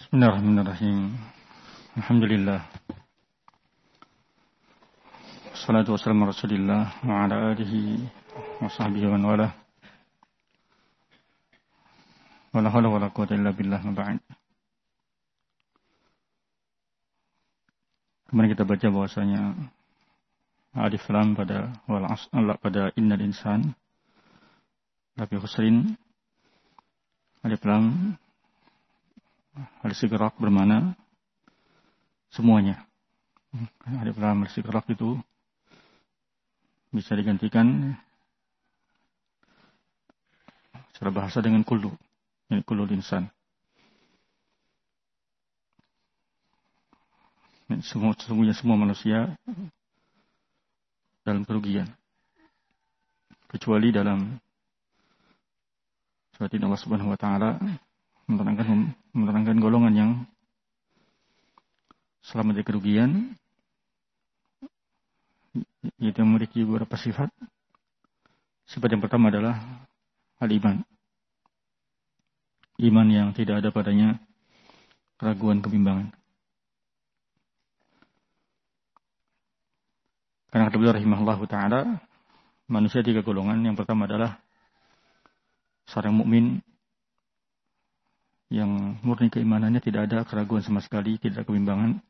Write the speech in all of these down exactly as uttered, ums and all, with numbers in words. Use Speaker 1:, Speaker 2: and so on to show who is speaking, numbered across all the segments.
Speaker 1: Bismillahirrahmanirrahim. Alhamdulillah. Wassalatu wassalamu ala Rasulillah wa ala alihi wa sahbihi wa man walah. Wala haula wala quwwata illa billah ma ba'd. Kemarin kita baca bahwasanya alif lam pada wal asr pada innal insan lafi khusrin. Alif lam al-istigraq bermana semuanya. Alif lam al-istigraq itu bisa digantikan secara bahasa dengan kullu, yani kullu insan. Semua sesungguhnya semua manusia dalam kerugian, kecuali dalam surat Allah Subhanahu wa taala menerangkan menerangkan golongan yang selamat dari kerugian, yaitu memiliki beberapa sifat. Sifat yang pertama adalah al-iman, iman yang tidak ada padanya keraguan, kebimbangan. Karena kata beliau rahimahullahu ta'ala, manusia tiga golongan. Yang pertama adalah seorang mukmin yang murni keimanannya, tidak ada keraguan sama sekali, tidak ada kebimbangan.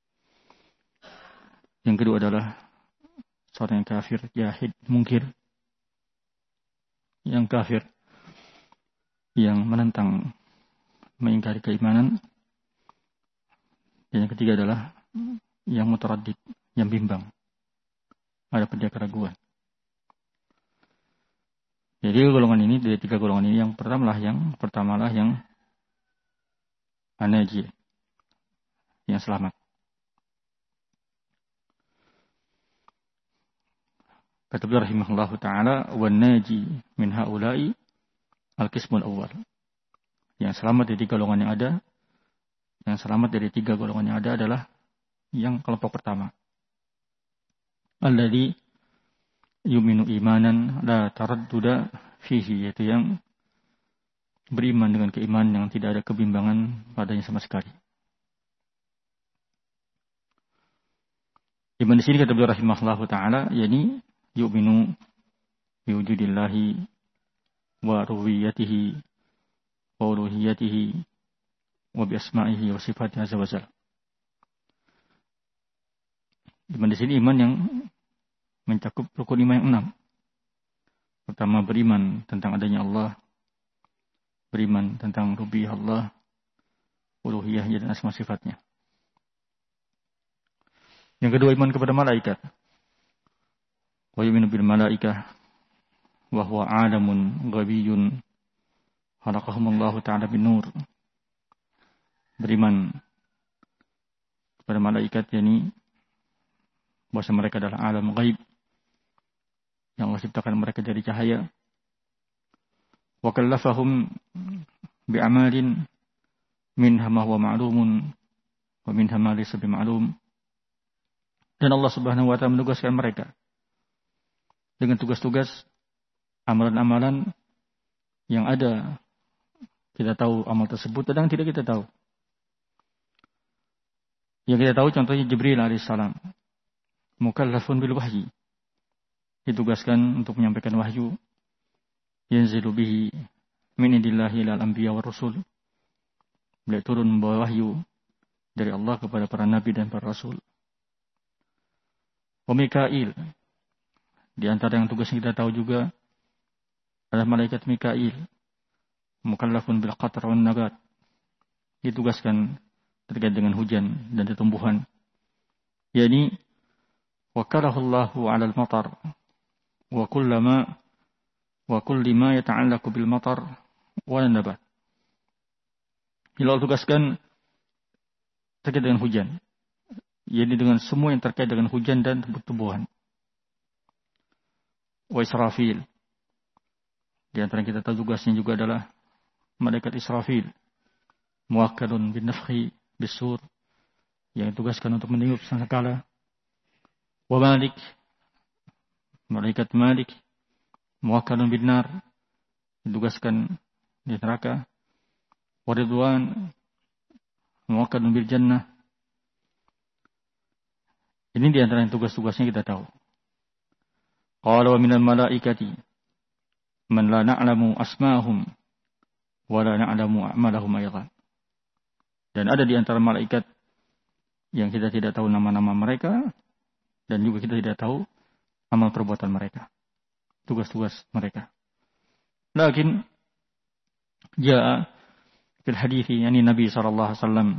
Speaker 1: Yang kedua adalah seorang yang kafir, jahid, mungkir, yang kafir, yang menentang, mengingkari keimanan. Dan yang ketiga adalah yang mutaraddid, yang bimbang, ada pada keraguan. Jadi golongan ini, dari tiga golongan ini, yang pertamalah yang pertamalah yang an-naji, yang selamat. Kata beliau rahimahullahu ta'ala, wan-naji min haula'i al-qismul awwal. Yang selamat dari tiga golongan yang ada, yang selamat dari tiga golongan yang ada adalah yang kelompok pertama. Alladzi yu'minu imanan la taradduda fihi, yaitu yang beriman dengan keimanan yang tidak ada kebimbangan padanya sama sekali. Iman di sini kata beliau rahimahullahu ta'ala, yakni yu'minu biwujudillahi wa rububiyyatihi wa uluhiyyatihi wa bi asma'ihi wa sifatihi azza wa jalla. Iman di sini iman yang mencakup rukun iman yang enam. Pertama, beriman tentang adanya Allah, beriman tentang rububiyah Allah, uluhiyah dan asma sifatnya. Yang kedua, iman kepada malaikat. Wa yu'minu bil malaikah wa huwa 'alamun ghabiyyun khalaqahumullahu ta'ala bin nur. Beriman kepada malaikat, yakni bahwa mereka adalah alam ghaib yang Allah ciptakan mereka dari cahaya. Wa kallafahum bi'amalin minha ma huwa ma'lumun wa minha ma laysa bima'lum. Dan Allah Subhanahu wa ta'ala menugaskan mereka dengan tugas-tugas, amalan-amalan yang ada kita tahu amal tersebut, kadang tidak kita tahu. Yang kita tahu contohnya Jibril alaihissalam, mukallafun bil wahyi, ditugaskan untuk menyampaikan wahyu, yanzilu bihi min indillahi ilal anbiya war rusul. Beliau turun membawa wahyu dari Allah kepada para nabi dan para rasul. Wa Mikail, di antara yang tugas kita tahu juga adalah malaikat Mikail, mukallafun bil qatar wan nabat, ditugaskan terkait dengan hujan dan tumbuhan. Yani wakalahullahu 'alal matar wa kullama wa kulli ma yata'allaqu bil matar wal nabat. Allah tugaskan terkait dengan hujan, yakni dengan semua yang terkait dengan hujan dan tumbuhan. Wa Israfil, di antara yang kita tahu tugasnya juga adalah malaikat Israfil, muwakkalun bin nafkhi bis-sur, yang ditugaskan untuk meniup sangkakala. Wa Malik, malaikat Malik, muwakkalun bin nar, ditugaskan di neraka. Wa Ridwan, muwakkadun bil jannah. Ini di antara tugas-tugasnya kita tahu. Qala wa minal malaikati man la na'lamu asma'ahum wa la na'lamu a'malahum ayatan. Dan ada di antara malaikat yang kita tidak tahu nama-nama mereka dan juga kita tidak tahu amal perbuatan mereka, tugas-tugas mereka. Lakin jaa fil hadithi yani Nabi sallallahu alaihi wasallam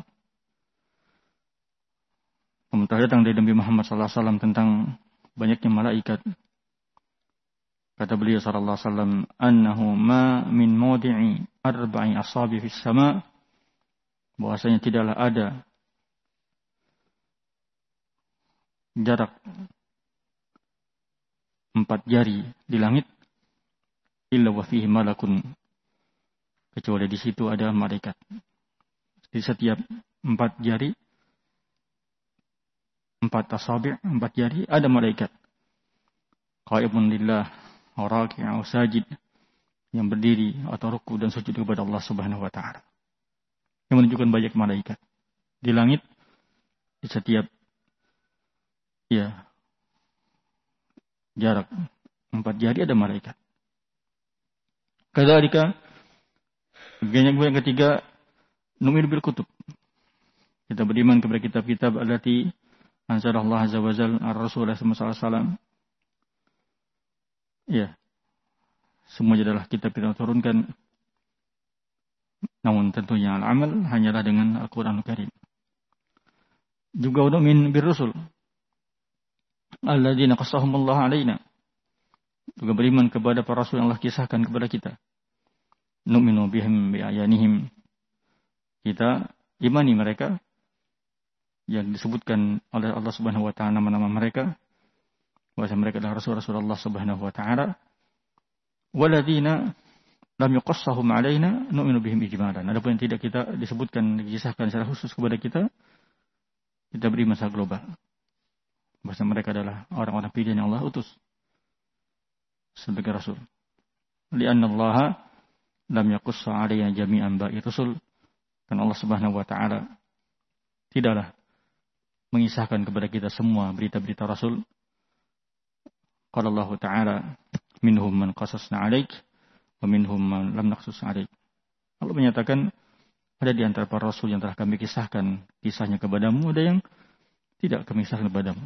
Speaker 1: datang dari Nabi Muhammad sallallahu alaihi wasallam tentang banyaknya malaikat. Kata beliau sallallahu alaihi wasallam, annahu ma min mawdi'i arba'i asabi fis sama', bahwasanya tidaklah ada jarak empat jari di langit illa wa fihi malakun, kecuali di situ ada malaikat. Di setiap empat jari, empat asabi', empat jari ada malaikat. Qaimun lillah wa raki'un sajid, yang berdiri atau ruku dan sujud kepada Allah Subhanahu wa taala. Yang menunjukkan banyak malaikat di langit, di setiap ya jarak empat jari ada malaikat. Kadzalika yang ketiga, nu'minu bil kutub. Kita beriman kepada kitab-kitab allati anzalallahu azza wa jalla ar-rasul sallallahu alaihi wasallam. Ya. Semuanya adalah kitab yang turunkan. Namun tentunya al-amal hanyalah dengan Al-Qur'anul Karim. Juga nu'min bir rusul alladzina qassahumullahu alaina. Juga beriman kepada para rasul yang Allah kisahkan kepada kita. Nu'minu bihim bi'ayanihim. Kita imani mereka yang disebutkan oleh Allah Subhanahu wa taala nama-nama mereka, bahwa mereka adalah rasul-rasul Allah Subhanahu wa taala. Walladzina lam yuqassahum alaina nu'minu bihim ijmalan. Adapun yang tidak kita disebutkan, dikisahkan secara khusus kepada kita, kita beriman secara global. Bahwa mereka adalah orang-orang pilihan yang Allah utus sebagai rasul. Li'anna Allah lam yaqussa alaina jami'an ba'i rusul. Dan Allah Subhanahu wa taala tidaklah mengisahkan kepada kita semua berita-berita rasul. Qala Allah taala minhum man qasasna 'alaik wa minhum man lam naqsus 'alaik. Allah menyatakan ada di antara para rasul yang telah kami kisahkan kisahnya kepadamu, ada yang tidak kami kisahkan kepadamu.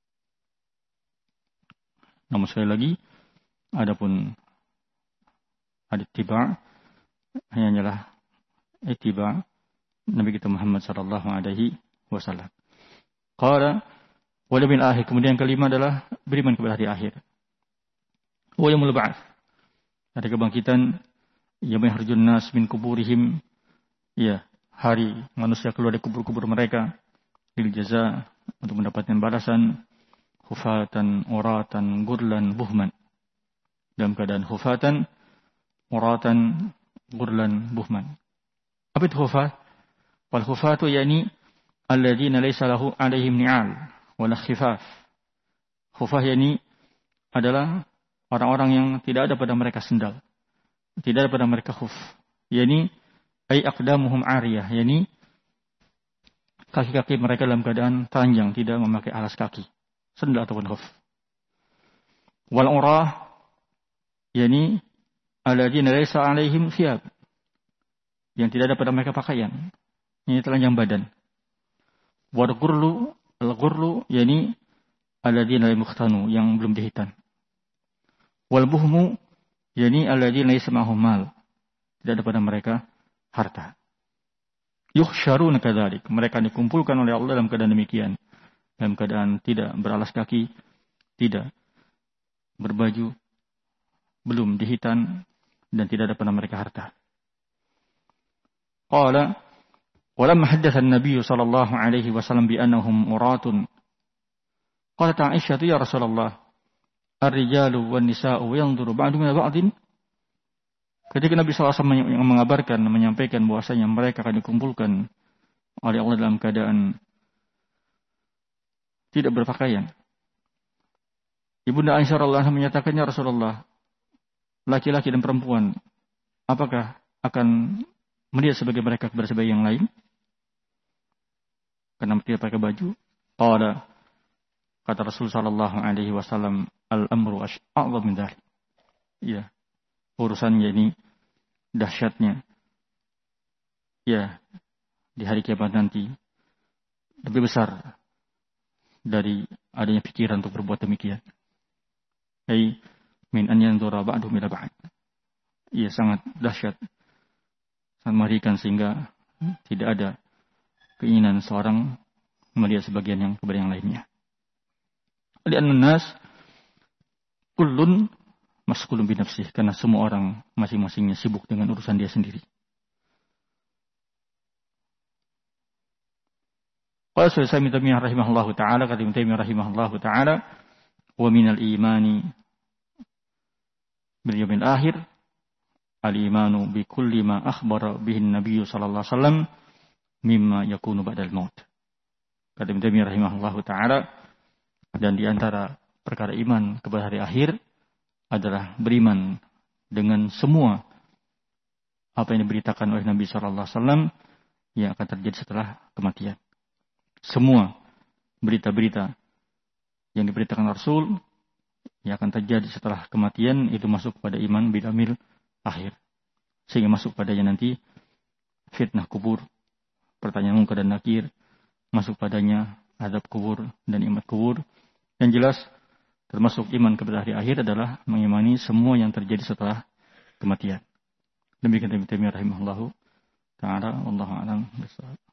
Speaker 1: Namun sekali lagi, adapun al-ittiba' hanyalah ittiba' Nabi kita Muhammad sallallahu alaihi wasallam. Qala wa bil akhir, kemudian yang kelima adalah beriman kepada hari akhir. Wa yaumul ba'ts, ada kebangkitan, yaum yakhrujun nas min kuburihim, ya, hari manusia keluar dari kubur-kubur mereka, lil jaza, untuk mendapatkan balasan, hufatan, uratan, gurlan, buhman. Dalam keadaan hufatan, uratan, gurlan, buhman. Apa itu hufat? Wal hufatu yani alladzina laysa lahu alaihim ni'al wala khifaf. Hufah yani adalah orang-orang yang tidak ada pada mereka sendal, tidak ada pada mereka khuf. Yani ay aqdamuhum ariyah, yani kaki-kaki mereka dalam keadaan telanjang, tidak memakai alas kaki, sendal ataupun khuf. Wal urah yani alladzina laysa alaihim thiyab, yang tidak ada pada mereka pakaian, ini telanjang badan. Wal ghurlu, al-ghurlu yani alladzina lam yukhtanu, yang belum dihitan. Wal buhmu yani alladzina laysa ma'hum mal, tidak ada pada mereka harta. Yuhsyaruna kadzalik, mereka dikumpulkan oleh Allah dalam keadaan demikian, dalam keadaan tidak beralas kaki, tidak berbaju, belum dihitan, dan tidak ada pada mereka harta. Qala walamma haddatha an-nabiy sallallahu alaihi wasallam bi annahum uratun, qalat Aisyah ya Rasulullah, ar-rijalu wan nisa'u yanzuru ba'dhum ila ba'din. Ketika Nabi sallallahu alaihi wasallam mengabarkan, menyampaikan bahwasanya mereka akan dikumpulkan oleh Allah dalam keadaan tidak berpakaian, Ibunda Aisyah radhiyallahu anha menyatakan, ya Rasulullah, laki-laki dan perempuan apakah akan melihat sebagai mereka kepada sebagai yang lain? Kenapa tidak pakai baju? Qala, kata Rasul sallallahu alaihi wasallam, al-amru a'zam min dzalik. Ya, urusannya ini dahsyatnya. Ya, di hari kiamat nanti lebih besar dari adanya pikiran untuk berbuat demikian. Ai min an yanzura ba'dhum ila ba'd. Ia sangat dahsyat, sangat mengerikan sehingga tidak ada keinginan seorang melihat sebagian yang kepada yang lainnya. Li'anna nas kullun masghulun bi nafsihi, karena semua orang masing-masingnya sibuk dengan urusan dia sendiri. Qala Syekh Ibnu Taimiyah rahimahullahu taala, kata Ibnu Taimiyah rahimahullahu taala, wa minal imani bil yaumil akhir al-imanu bi kulli ma akhbara bihi an-nabiy sallallahu alaihi wasallam mimma yakunu ba'dal maut. Kata Ibnu Taimiyah rahimahullahu taala, dan di antara perkara iman kepada hari akhir adalah beriman dengan semua apa yang diberitakan oleh Nabi sallallahu alaihi wasallam yang akan terjadi setelah kematian. Semua berita-berita yang diberitakan Rasul yang akan terjadi setelah kematian itu masuk pada iman bil yaumil akhir. Sehingga masuk padanya nanti fitnah kubur, pertanyaan munkar dan nakir, masuk padanya azab kubur dan nikmat kubur. Yang jelas termasuk iman kepada hari akhir adalah mengimani semua yang terjadi setelah kematian. Demikian Ibnu Taimiyah rahimahullahu taala, wallahu a'lam bishawab.